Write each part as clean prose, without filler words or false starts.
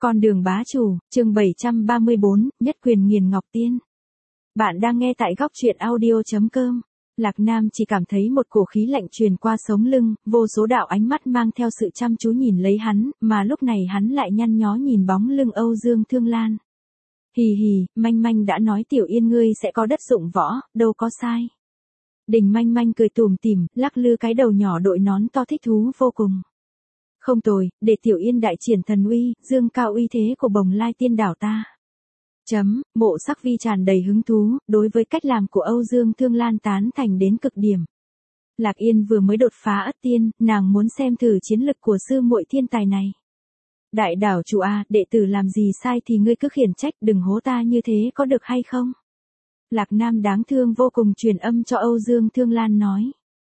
Con đường bá chủ, chương 734, nhất quyền nghiền ngọc tiên. Bạn đang nghe tại góc truyện audio.com. Lạc Nam chỉ cảm thấy một cổ khí lạnh truyền qua sống lưng, vô số đạo ánh mắt mang theo sự chăm chú nhìn lấy hắn, mà lúc này hắn lại nhăn nhó nhìn bóng lưng Âu Dương Thương Lan. Hì hì, Manh Manh đã nói Tiểu Yên ngươi sẽ có đất dụng võ, đâu có sai. Đình Manh Manh cười tủm tỉm, lắc lư cái đầu nhỏ đội nón to thích thú vô cùng. Không tồi, để Tiểu Yên đại triển thần uy, dương cao uy thế của Bồng Lai Tiên đảo ta. Mộ Sắc Vi tràn đầy hứng thú, đối với cách làm của Âu Dương Thương Lan tán thành đến cực điểm. Lạc Yên vừa mới đột phá ất tiên, nàng muốn xem thử chiến lực của sư muội thiên tài này. Đại đảo chủ à, đệ tử làm gì sai thì ngươi cứ khiển trách, đừng hố ta như thế có được hay không? Lạc Nam đáng thương vô cùng truyền âm cho Âu Dương Thương Lan nói.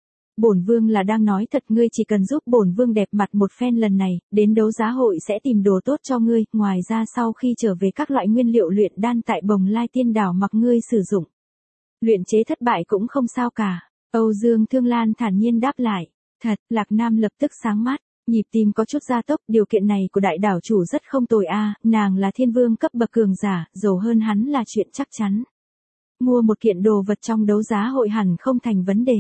Bổn vương là đang nói thật, ngươi chỉ cần giúp bổn vương đẹp mặt một phen lần này, đến đấu giá hội sẽ tìm đồ tốt cho ngươi, ngoài ra sau khi trở về các loại nguyên liệu luyện đan tại Bồng Lai Tiên đảo mặc ngươi sử dụng. Luyện chế thất bại cũng không sao cả. Âu Dương Thương Lan thản nhiên đáp lại. Thật, Lạc Nam lập tức sáng mắt, nhịp tim có chút gia tốc, điều kiện này của đại đảo chủ rất không tồi a, nàng là thiên vương cấp bậc cường giả, giàu hơn hắn là chuyện chắc chắn. Mua một kiện đồ vật trong đấu giá hội hẳn không thành vấn đề.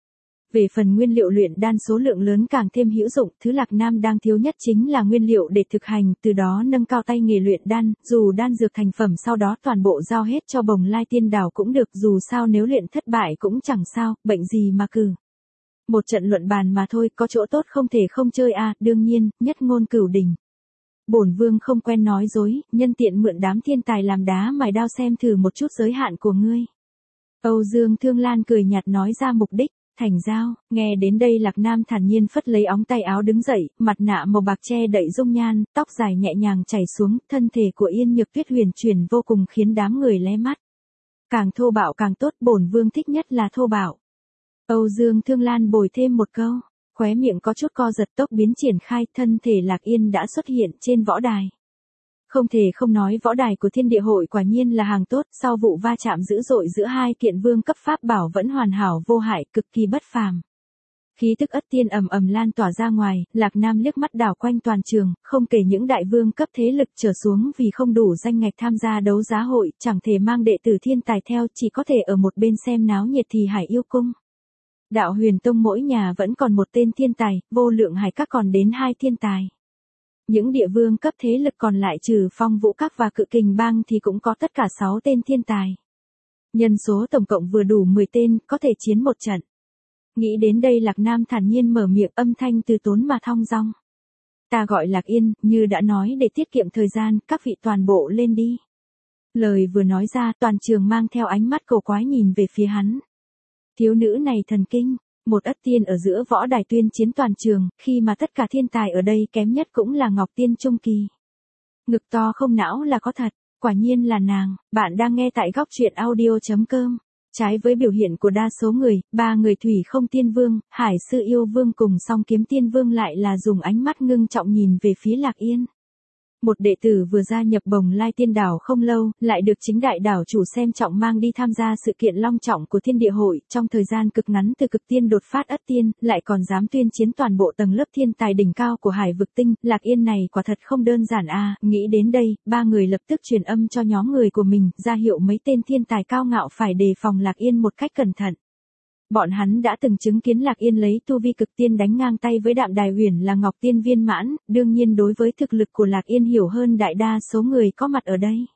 Về phần nguyên liệu luyện đan số lượng lớn càng thêm hữu dụng, thứ Lạc Nam đang thiếu nhất chính là nguyên liệu để thực hành, từ đó nâng cao tay nghề luyện đan, dù đan dược thành phẩm sau đó toàn bộ giao hết cho Bồng Lai Tiên đảo cũng được, dù sao nếu luyện thất bại cũng chẳng sao, bệnh gì mà cử. Một trận luận bàn mà thôi, có chỗ tốt không thể không chơi a, đương nhiên, nhất ngôn cửu đình. Bổn vương không quen nói dối, nhân tiện mượn đám thiên tài làm đá mài đao xem thử một chút giới hạn của ngươi. Âu Dương Thương Lan cười nhạt nói ra mục đích. Thành giao, nghe đến đây Lạc Nam thản nhiên phất lấy ống tay áo đứng dậy, mặt nạ màu bạc che đậy dung nhan, tóc dài nhẹ nhàng chảy xuống, thân thể của Yên Nhược Tuyết huyền chuyển vô cùng khiến đám người lé mắt. Càng thô bạo càng tốt, bổn vương thích nhất là thô bạo. Âu Dương Thương Lan bồi thêm một câu, khóe miệng có chút co giật, tốc biến triển khai, thân thể Lạc Yên đã xuất hiện trên võ đài. Không thể không nói võ đài của Thiên Địa hội quả nhiên là hàng tốt, sau vụ va chạm dữ dội giữa hai kiện vương cấp pháp bảo vẫn hoàn hảo vô hại, cực kỳ bất phàm. Khí tức ất tiên ầm ầm lan tỏa ra ngoài, Lạc Nam liếc mắt đảo quanh toàn trường, không kể những đại vương cấp thế lực trở xuống vì không đủ danh ngạch tham gia đấu giá hội, chẳng thể mang đệ tử thiên tài theo, chỉ có thể ở một bên xem náo nhiệt thì Hải Yêu Cung. Đạo Huyền Tông mỗi nhà vẫn còn một tên thiên tài, Vô Lượng Hải Các còn đến 2 thiên tài. Những địa vương cấp thế lực còn lại trừ Phong Vũ Các và Cự Kình Bang thì cũng có tất cả 6 tên thiên tài. Nhân số tổng cộng vừa đủ 10 tên, có thể chiến một trận. Nghĩ đến đây Lạc Nam thản nhiên mở miệng, âm thanh từ tốn mà thong dong. Ta gọi Lạc Yên, như đã nói để tiết kiệm thời gian, các vị toàn bộ lên đi. Lời vừa nói ra toàn trường mang theo ánh mắt cầu quái nhìn về phía hắn. Thiếu nữ này thần kinh. Một ất tiên ở giữa võ đài tuyên chiến toàn trường, khi mà tất cả thiên tài ở đây kém nhất cũng là Ngọc Tiên trung kỳ. Ngực to không não là có thật, quả nhiên là nàng. Bạn đang nghe tại góc truyện audio.com. Trái với biểu hiện của đa số người, 3 người Thủy Không Tiên Vương, Hải Sư Yêu Vương cùng Song Kiếm Tiên Vương lại là dùng ánh mắt ngưng trọng nhìn về phía Lạc Yên. Một đệ tử vừa gia nhập Bồng Lai Tiên đảo không lâu, lại được chính đại đảo chủ xem trọng mang đi tham gia sự kiện long trọng của Thiên Địa hội, trong thời gian cực ngắn từ cực tiên đột phát ất tiên, lại còn dám tuyên chiến toàn bộ tầng lớp thiên tài đỉnh cao của Hải vực tinh, Lạc Yên này quả thật không đơn giản a. Nghĩ đến đây, 3 người lập tức truyền âm cho nhóm người của mình, ra hiệu mấy tên thiên tài cao ngạo phải đề phòng Lạc Yên một cách cẩn thận. Bọn hắn đã từng chứng kiến Lạc Yên lấy tu vi cực tiên đánh ngang tay với Đạm Đài Huyền là Ngọc Tiên viên mãn, đương nhiên đối với thực lực của Lạc Yên hiểu hơn đại đa số người có mặt ở đây.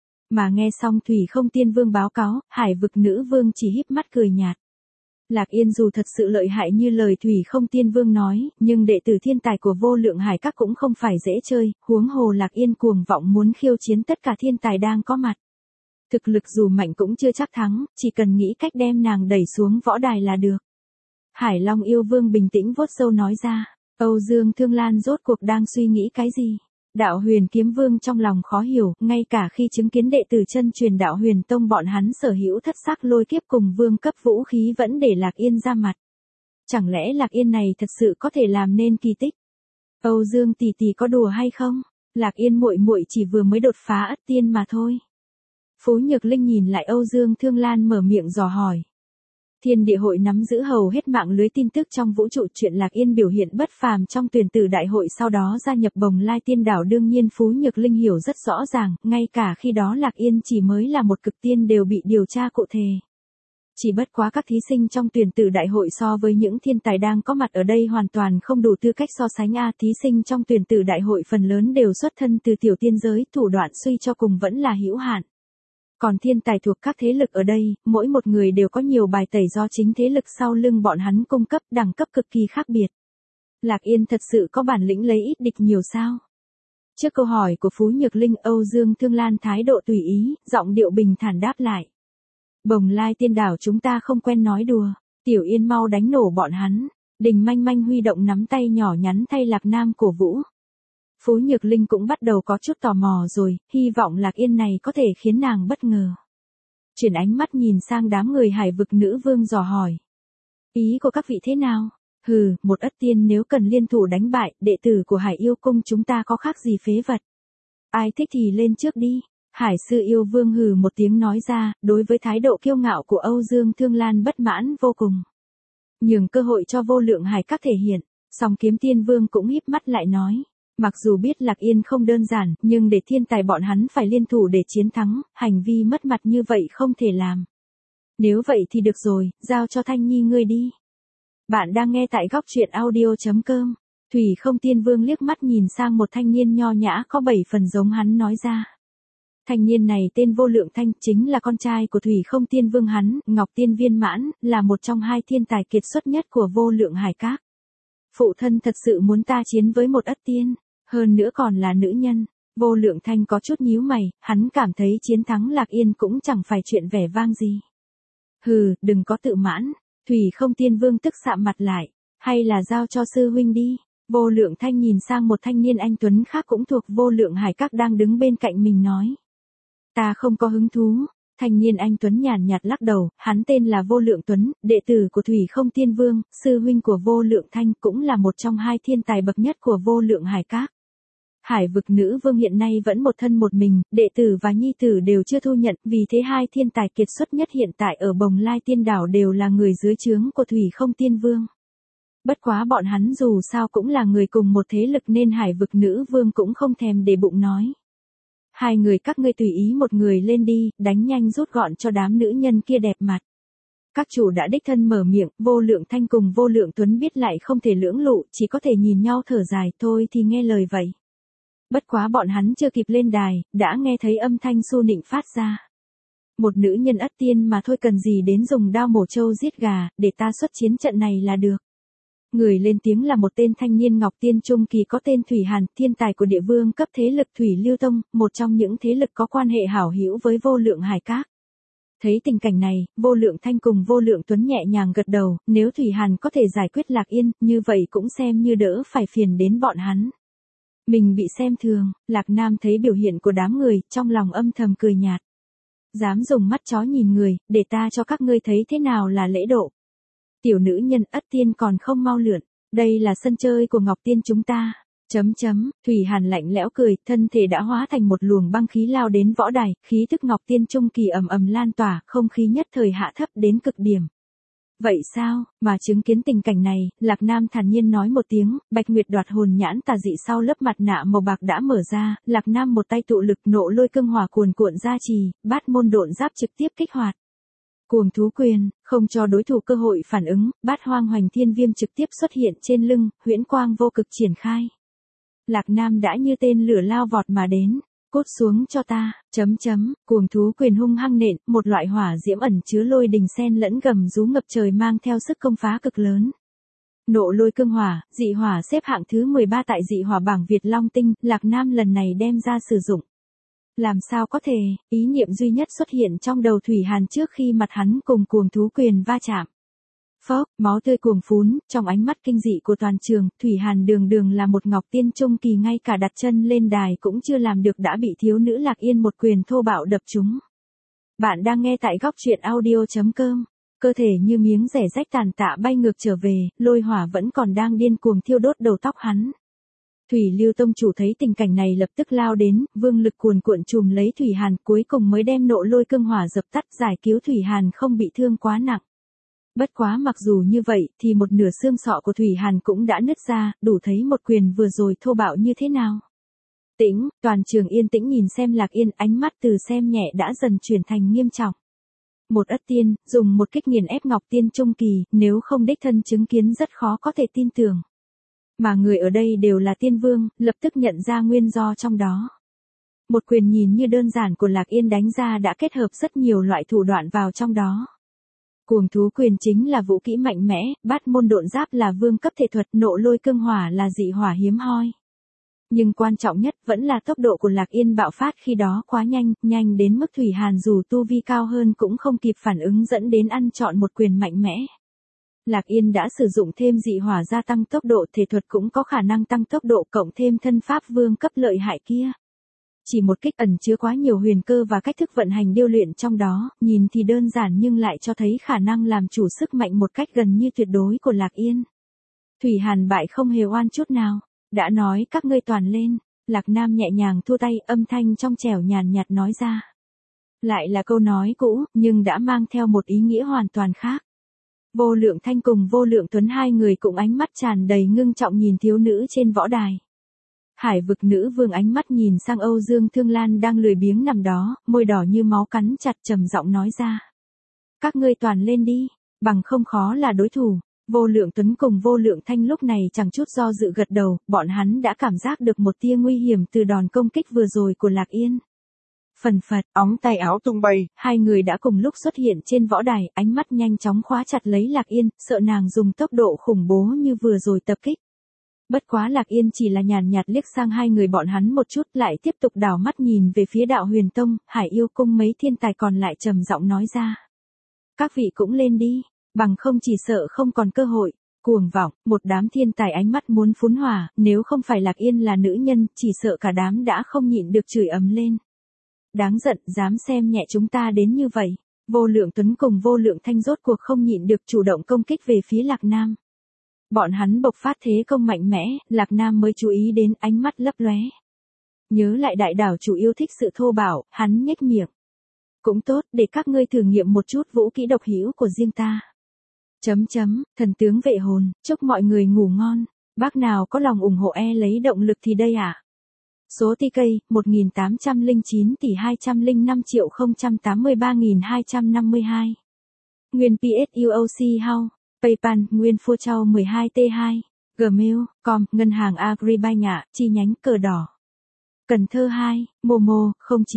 Mà nghe xong Thủy Không Tiên Vương báo cáo, Hải vực nữ vương chỉ híp mắt cười nhạt. Lạc Yên dù thật sự lợi hại như lời Thủy Không Tiên Vương nói, nhưng đệ tử thiên tài của Vô Lượng Hải Các cũng không phải dễ chơi, huống hồ Lạc Yên cuồng vọng muốn khiêu chiến tất cả thiên tài đang có mặt. Thực lực dù mạnh cũng chưa chắc thắng, chỉ cần nghĩ cách đem nàng đẩy xuống võ đài là được. Hải Long Yêu Vương bình tĩnh vuốt râu nói ra. Âu Dương Thương Lan rốt cuộc đang suy nghĩ cái gì? Đạo Huyền Kiếm Vương trong lòng khó hiểu, ngay cả khi chứng kiến đệ tử chân truyền Đạo Huyền Tông bọn hắn sở hữu thất sắc lôi kiếp cùng vương cấp vũ khí vẫn để Lạc Yên ra mặt. Chẳng lẽ Lạc Yên này thật sự có thể làm nên kỳ tích? Âu Dương tỷ tỷ có đùa hay không? Lạc Yên muội muội chỉ vừa mới đột phá ất tiên mà thôi. Phú Nhược Linh nhìn lại Âu Dương Thương Lan mở miệng dò hỏi. Thiên địa hội nắm giữ hầu hết mạng lưới tin tức trong vũ trụ, chuyện Lạc Yên biểu hiện bất phàm trong tuyển tử đại hội sau đó gia nhập Bồng Lai Tiên Đảo đương nhiên Phú Nhược Linh hiểu rất rõ ràng, ngay cả khi đó Lạc Yên chỉ mới là một cực tiên đều bị điều tra cụ thể. Chỉ bất quá các thí sinh trong tuyển tử đại hội so với những thiên tài đang có mặt ở đây hoàn toàn không đủ tư cách so sánh thí sinh trong tuyển tử đại hội phần lớn đều xuất thân từ tiểu tiên giới, thủ đoạn suy cho cùng vẫn là hữu hạn. Còn thiên tài thuộc các thế lực ở đây, mỗi một người đều có nhiều bài tẩy do chính thế lực sau lưng bọn hắn cung cấp, đẳng cấp cực kỳ khác biệt. Lạc Yên thật sự có bản lĩnh lấy ít địch nhiều sao? Trước câu hỏi của Phú Nhược Linh, Âu Dương Thương Lan thái độ tùy ý, giọng điệu bình thản đáp lại. Bồng Lai Tiên Đảo chúng ta không quen nói đùa, Tiểu Yên mau đánh nổ bọn hắn. Đình Manh Manh huy động nắm tay nhỏ nhắn thay Lạc Nam cổ vũ. Phú Nhược Linh cũng bắt đầu có chút tò mò rồi, hy vọng Lạc Yên này có thể khiến nàng bất ngờ. Chuyển ánh mắt nhìn sang đám người Hải Vực Nữ Vương dò hỏi. Ý của các vị thế nào? Hừ, một ất tiên nếu cần liên thủ đánh bại, đệ tử của Hải Yêu Cung chúng ta có khác gì phế vật. Ai thích thì lên trước đi. Hải Sư Yêu Vương hừ một tiếng nói ra, đối với thái độ kiêu ngạo của Âu Dương Thương Lan bất mãn vô cùng. Nhường cơ hội cho Vô Lượng Hải Các thể hiện, song Kiếm Tiên Vương cũng híp mắt lại nói. Mặc dù biết Lạc Yên không đơn giản, nhưng để thiên tài bọn hắn phải liên thủ để chiến thắng, hành vi mất mặt như vậy không thể làm. Nếu vậy thì được rồi, giao cho Thanh Nhi ngươi đi. Bạn đang nghe tại góc truyện audio.com. Thủy Không Tiên Vương liếc mắt nhìn sang một thanh niên nho nhã có 7 phần giống hắn nói ra. Thanh niên này tên Vô Lượng Thanh, chính là con trai của Thủy Không Tiên Vương hắn, Ngọc Tiên Viên Mãn, là một trong hai thiên tài kiệt xuất nhất của Vô Lượng Hải Các. Phụ thân thật sự muốn ta chiến với một ất tiên, hơn nữa còn là nữ nhân. Vô Lượng Thanh có chút nhíu mày, hắn cảm thấy chiến thắng Lạc Yên cũng chẳng phải chuyện vẻ vang gì. Hừ, đừng có tự mãn. Thủy Không Tiên Vương tức sạm mặt lại, hay là giao cho sư huynh đi. Vô Lượng Thanh nhìn sang một thanh niên anh tuấn khác cũng thuộc Vô Lượng Hải Các đang đứng bên cạnh mình nói. Ta không có hứng thú. Thanh niên anh tuấn nhàn nhạt lắc đầu, hắn tên là Vô Lượng Tuấn, đệ tử của Thủy Không Tiên Vương, sư huynh của Vô Lượng Thanh, cũng là một trong hai thiên tài bậc nhất của Vô Lượng Hải Các. Hải Vực Nữ Vương hiện nay vẫn một thân một mình, đệ tử và nhi tử đều chưa thu nhận, vì thế hai thiên tài kiệt xuất nhất hiện tại ở Bồng Lai Tiên Đảo đều là người dưới trướng của Thủy Không Tiên Vương. Bất quá bọn hắn dù sao cũng là người cùng một thế lực nên Hải Vực Nữ Vương cũng không thèm để bụng nói. Hai người các ngươi tùy ý một người lên đi, đánh nhanh rút gọn cho đám nữ nhân kia đẹp mặt. Các chủ đã đích thân mở miệng, Vô Lượng Thanh cùng Vô Lượng Tuấn biết lại không thể lưỡng lự, chỉ có thể nhìn nhau thở dài, thôi thì nghe lời vậy. Bất quá bọn hắn chưa kịp lên đài, đã nghe thấy âm thanh su nịnh phát ra. Một nữ nhân ất tiên mà thôi, cần gì đến dùng đao mổ trâu giết gà, để ta xuất chiến trận này là được. Người lên tiếng là một tên thanh niên Ngọc Tiên Trung Kỳ có tên Thủy Hàn, thiên tài của địa vương cấp thế lực Thủy Lưu Tông, một trong những thế lực có quan hệ hảo hữu với Vô Lượng Hải Các. Thấy tình cảnh này, Vô Lượng Thanh cùng Vô Lượng Tuấn nhẹ nhàng gật đầu, nếu Thủy Hàn có thể giải quyết Lạc Yên, như vậy cũng xem như đỡ phải phiền đến bọn hắn. Mình bị xem thường, Lạc Nam thấy biểu hiện của đám người, trong lòng âm thầm cười nhạt. Dám dùng mắt chó nhìn người, để ta cho các ngươi thấy thế nào là lễ độ. Tiểu nữ nhân ất tiên còn không mau lượn, đây là sân chơi của Ngọc Tiên chúng ta. Thủy Hàn lạnh lẽo cười, thân thể đã hóa thành một luồng băng khí lao đến võ đài, khí tức Ngọc Tiên Trung Kỳ ầm ầm lan tỏa, không khí nhất thời hạ thấp đến cực điểm. Vậy sao, mà chứng kiến tình cảnh này, Lạc Nam thản nhiên nói một tiếng, Bạch Nguyệt đoạt hồn nhãn tà dị sau lớp mặt nạ màu bạc đã mở ra, Lạc Nam một tay tụ lực nộ lôi cương hỏa cuồn cuộn ra trì, bát môn độn giáp trực tiếp kích hoạt. Cuồng thú quyền, không cho đối thủ cơ hội phản ứng, bát hoang hoành thiên viêm trực tiếp xuất hiện trên lưng, huyễn quang vô cực triển khai. Lạc Nam đã như tên lửa lao vọt mà đến, cút xuống cho ta, cuồng thú quyền hung hăng nện, một loại hỏa diễm ẩn chứa lôi đình xen lẫn gầm rú ngập trời mang theo sức công phá cực lớn. Nộ lôi cương hỏa, dị hỏa xếp hạng thứ 13 tại dị hỏa bảng Việt Long Tinh, Lạc Nam lần này đem ra sử dụng. Làm sao có thể, ý niệm duy nhất xuất hiện trong đầu Thủy Hàn trước khi mặt hắn cùng cuồng thú quyền va chạm. Phốc, máu tươi cuồng phún, trong ánh mắt kinh dị của toàn trường, Thủy Hàn đường đường là một Ngọc Tiên Trung Kỳ ngay cả đặt chân lên đài cũng chưa làm được đã bị thiếu nữ Lạc Yên một quyền thô bạo đập trúng. Bạn đang nghe tại góc truyện audio.com, cơ thể như miếng rẻ rách tàn tạ bay ngược trở về, lôi hỏa vẫn còn đang điên cuồng thiêu đốt đầu tóc hắn. Thủy Lưu Tông chủ thấy tình cảnh này lập tức lao đến, vương lực cuồn cuộn trùm lấy Thủy Hàn cuối cùng mới đem nộ lôi cương hỏa dập tắt giải cứu Thủy Hàn không bị thương quá nặng. Bất quá mặc dù như vậy thì một nửa xương sọ của Thủy Hàn cũng đã nứt ra, đủ thấy một quyền vừa rồi thô bạo như thế nào. Tĩnh, toàn trường yên tĩnh nhìn xem Lạc Yên, ánh mắt từ xem nhẹ đã dần chuyển thành nghiêm trọng. Một ất tiên, dùng một kích nghiền ép Ngọc Tiên trung kỳ, nếu không đích thân chứng kiến rất khó có thể tin tưởng. Mà người ở đây đều là tiên vương, lập tức nhận ra nguyên do trong đó. Một quyền nhìn như đơn giản của Lạc Yên đánh ra đã kết hợp rất nhiều loại thủ đoạn vào trong đó. Cuồng thú quyền chính là vũ kỹ mạnh mẽ, bát môn độn giáp là vương cấp thể thuật, nộ lôi cương hỏa là dị hỏa hiếm hoi. Nhưng quan trọng nhất vẫn là tốc độ của Lạc Yên bạo phát khi đó quá nhanh, nhanh đến mức Thủy Hàn dù tu vi cao hơn cũng không kịp phản ứng dẫn đến ăn trọn một quyền mạnh mẽ. Lạc Yên đã sử dụng thêm dị hỏa gia tăng tốc độ, thể thuật cũng có khả năng tăng tốc độ cộng thêm thân pháp vương cấp lợi hại kia. Chỉ một kích ẩn chứa quá nhiều huyền cơ và cách thức vận hành điêu luyện trong đó, nhìn thì đơn giản nhưng lại cho thấy khả năng làm chủ sức mạnh một cách gần như tuyệt đối của Lạc Yên. Thủy Hàn bại không hề oan chút nào, đã nói các ngươi toàn lên, Lạc Nam nhẹ nhàng thua tay, âm thanh trong trẻo nhàn nhạt nói ra. Lại là câu nói cũ, nhưng đã mang theo một ý nghĩa hoàn toàn khác. Vô Lượng Thanh cùng Vô Lượng Tuấn hai người cũng ánh mắt tràn đầy ngưng trọng nhìn thiếu nữ trên võ đài. Hải vực nữ vương ánh mắt nhìn sang Âu Dương Thương Lan đang lười biếng nằm đó, môi đỏ như máu cắn chặt, trầm giọng nói ra. Các ngươi toàn lên đi, bằng không khó là đối thủ. Vô Lượng Tuấn cùng Vô Lượng Thanh lúc này chẳng chút do dự gật đầu, bọn hắn đã cảm giác được một tia nguy hiểm từ đòn công kích vừa rồi của Lạc Yên. Phần phật, óng tay áo tung bay, hai người đã cùng lúc xuất hiện trên võ đài, ánh mắt nhanh chóng khóa chặt lấy Lạc Yên, sợ nàng dùng tốc độ khủng bố như vừa rồi tập kích. Bất quá Lạc Yên chỉ là nhàn nhạt liếc sang hai người bọn hắn một chút, lại tiếp tục đảo mắt nhìn về phía Đạo Huyền Tông, Hải Yêu Cung mấy thiên tài còn lại, trầm giọng nói ra. Các vị cũng lên đi, bằng không chỉ sợ không còn cơ hội. Cuồng vọng, một đám thiên tài ánh mắt muốn phún hỏa, nếu không phải Lạc Yên là nữ nhân, chỉ sợ cả đám đã không nhịn được chửi ầm lên. Đáng giận, dám xem nhẹ chúng ta đến như vậy. Vô Lượng Tuấn cùng Vô Lượng Thanh rốt cuộc không nhịn được chủ động công kích về phía Lạc Nam. Bọn hắn bộc phát thế công mạnh mẽ, Lạc Nam mới chú ý đến, ánh mắt lấp lóe. Nhớ lại đại đảo chủ yêu thích sự thô bạo, hắn nhếch miệng. Cũng tốt, để các ngươi thử nghiệm một chút vũ kỹ độc hữu của riêng ta. Thần tướng vệ hồn, chúc mọi người ngủ ngon. Bác nào có lòng ủng hộ lấy động lực thì đây ạ. Số TK 1809 tỷ 205.083.252. Nguyên PSUOC House, PayPal, Nguyên Phua Châu 12T2, Gmail, com, Ngân hàng Agribank ạ, chi nhánh Cờ Đỏ. Cần Thơ 2, Momo,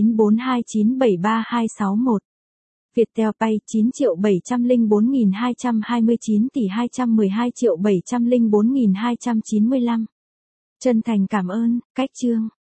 0942973261. Viettel Pay 9.704.229 tỷ 212.704.295. Chân thành cảm ơn, cách chương.